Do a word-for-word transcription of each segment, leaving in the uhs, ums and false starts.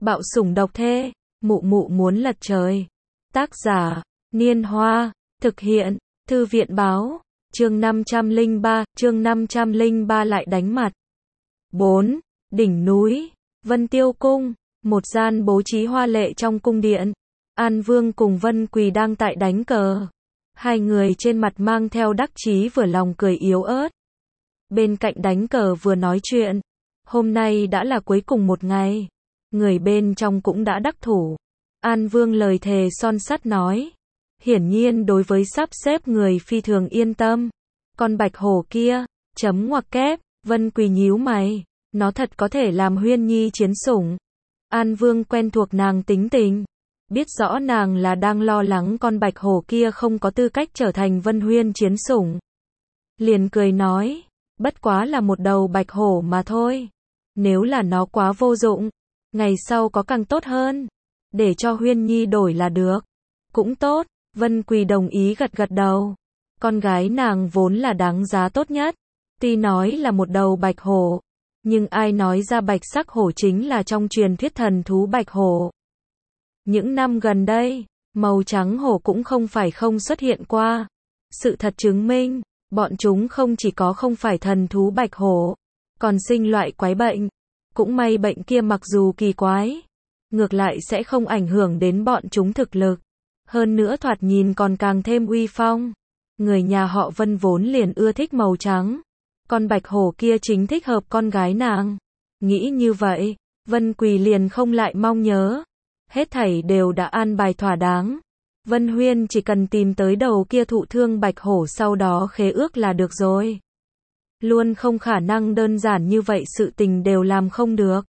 Bạo sủng độc thê, mụ mụ muốn lật trời. Tác giả, Niên Hoa, thực hiện, Thư viện báo, chương năm trăm lẻ ba, chương năm trăm lẻ ba lại đánh mặt. bốn. Đỉnh núi, Vân Tiêu Cung, một gian bố trí hoa lệ trong cung điện. An Vương cùng Vân Quỳ đang tại đánh cờ. Hai người trên mặt mang theo đắc chí vừa lòng cười yếu ớt. Bên cạnh đánh cờ vừa nói chuyện. Hôm nay đã là cuối cùng một ngày. Người bên trong cũng đã đắc thủ. An Vương lời thề son sắt nói. Hiển nhiên đối với sắp xếp người phi thường yên tâm. Con bạch hổ kia, chấm ngoặc kép, Vân Quỳ nhíu mày. Nó thật có thể làm Huyên Nhi chiến sủng. An Vương quen thuộc nàng tính tình. Biết rõ nàng là đang lo lắng con bạch hổ kia không có tư cách trở thành Vân Huyên chiến sủng. Liền cười nói, bất quá là một đầu bạch hổ mà thôi. Nếu là nó quá vô dụng, ngày sau có càng tốt hơn. Để cho Huyên Nhi đổi là được. Cũng tốt, Vân Quỳ đồng ý gật gật đầu. Con gái nàng vốn là đáng giá tốt nhất. Tuy nói là một đầu bạch hổ, nhưng ai nói ra bạch sắc hổ chính là trong truyền thuyết thần thú bạch hổ. Những năm gần đây, màu trắng hổ cũng không phải không xuất hiện qua. Sự thật chứng minh, bọn chúng không chỉ có không phải thần thú bạch hổ, còn sinh loại quái bệnh. Cũng may bệnh kia mặc dù kỳ quái, ngược lại sẽ không ảnh hưởng đến bọn chúng thực lực. Hơn nữa thoạt nhìn còn càng thêm uy phong. Người nhà họ Vân vốn liền ưa thích màu trắng. Con bạch hổ kia chính thích hợp con gái nàng. Nghĩ như vậy, Vân Quỳ liền không lại mong nhớ. Hết thảy đều đã an bài thỏa đáng. Vân Huyên chỉ cần tìm tới đầu kia thụ thương bạch hổ sau đó khế ước là được rồi. Luôn không khả năng đơn giản như vậy, sự tình đều làm không được.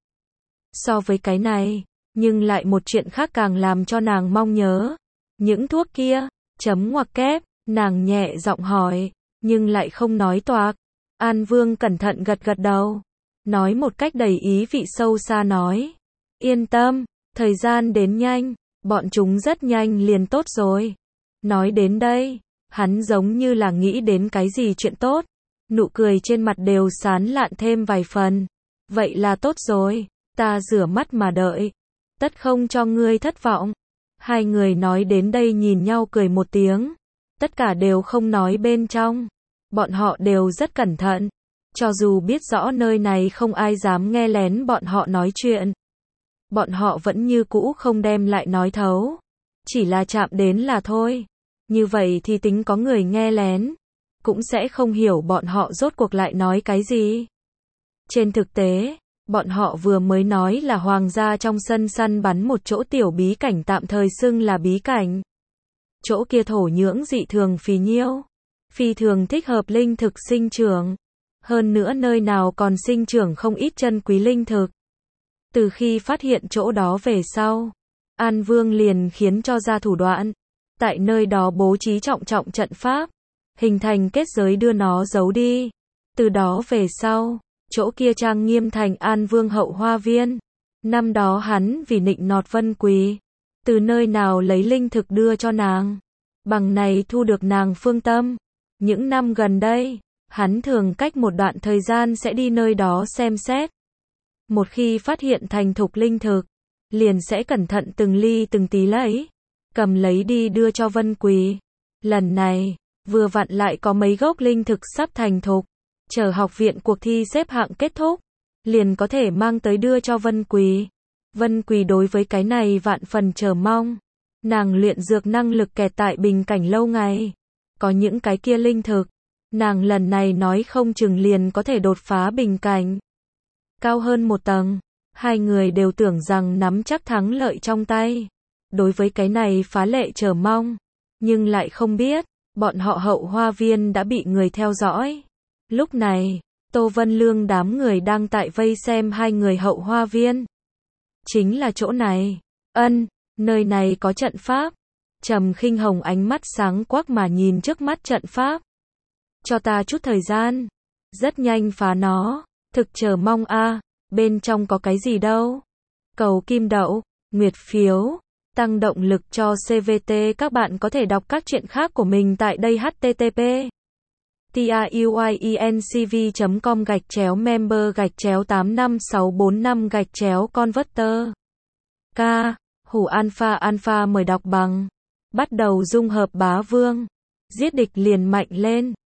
So với cái này, nhưng lại một chuyện khác càng làm cho nàng mong nhớ. Những thuốc kia, chấm ngoặc kép, nàng nhẹ giọng hỏi, nhưng lại không nói toạc. An Vương cẩn thận gật gật đầu, nói một cách đầy ý vị sâu xa nói. Yên tâm, thời gian đến nhanh, bọn chúng rất nhanh liền tốt rồi. Nói đến đây, hắn giống như là nghĩ đến cái gì chuyện tốt. Nụ cười trên mặt đều sán lạn thêm vài phần. Vậy là tốt rồi, ta rửa mắt mà đợi. Tất không cho ngươi thất vọng. Hai người nói đến đây nhìn nhau cười một tiếng. Tất cả đều không nói bên trong. Bọn họ đều rất cẩn thận. Cho dù biết rõ nơi này không ai dám nghe lén bọn họ nói chuyện. Bọn họ vẫn như cũ không đem lại nói thấu. Chỉ là chạm đến là thôi. Như vậy thì tính có người nghe lén, cũng sẽ không hiểu bọn họ rốt cuộc lại nói cái gì. Trên thực tế, bọn họ vừa mới nói là hoàng gia trong sân săn bắn một chỗ tiểu bí cảnh tạm thời xưng là bí cảnh. Chỗ kia thổ nhưỡng dị thường phì nhiêu, phi thường thích hợp linh thực sinh trưởng. Hơn nữa nơi nào còn sinh trưởng không ít chân quý linh thực. Từ khi phát hiện chỗ đó về sau, An Vương liền khiến cho ra thủ đoạn. Tại nơi đó bố trí trọng trọng trận pháp, hình thành kết giới đưa nó giấu đi. Từ đó về sau, chỗ kia trang nghiêm thành An Vương hậu hoa viên. Năm đó hắn vì nịnh nọt Vân Quỳ, từ nơi nào lấy linh thực đưa cho nàng, bằng này thu được nàng phương tâm. Những năm gần đây, hắn thường cách một đoạn thời gian sẽ đi nơi đó xem xét. Một khi phát hiện thành thục linh thực, liền sẽ cẩn thận từng ly từng tí lấy, cầm lấy đi đưa cho Vân Quỳ. Lần này, vừa vặn lại có mấy gốc linh thực sắp thành thục, chờ học viện cuộc thi xếp hạng kết thúc, liền có thể mang tới đưa cho Vân Quỳ. Vân Quỳ đối với cái này vạn phần chờ mong. Nàng luyện dược năng lực kẹt tại bình cảnh lâu ngày. Có những cái kia linh thực, nàng lần này nói không chừng liền có thể đột phá bình cảnh cao hơn một tầng. Hai người đều tưởng rằng nắm chắc thắng lợi trong tay. Đối với cái này phá lệ chờ mong, nhưng lại không biết, bọn họ hậu hoa viên đã bị người theo dõi. Lúc này, Tô Vân Lương đám người đang tại vây xem hai người hậu hoa viên. Chính là chỗ này. Ân, nơi này có trận pháp. Trầm Khinh Hồng ánh mắt sáng quắc mà nhìn trước mắt trận pháp. Cho ta chút thời gian. Rất nhanh phá nó. Thực chờ mong a. Bên trong có cái gì đâu. Cầu kim đậu, nguyệt phiếu, tăng động lực cho xê vê tê. Các bạn có thể đọc các truyện khác của mình tại đây h t t p truyencv chấm com gạch chéo member gạch chéo tám năm sáu bốn năm gạch chéo converter Ca, hủ alpha alpha mời đọc bằng. Bắt đầu dung hợp bá vương. Giết địch liền mạnh lên.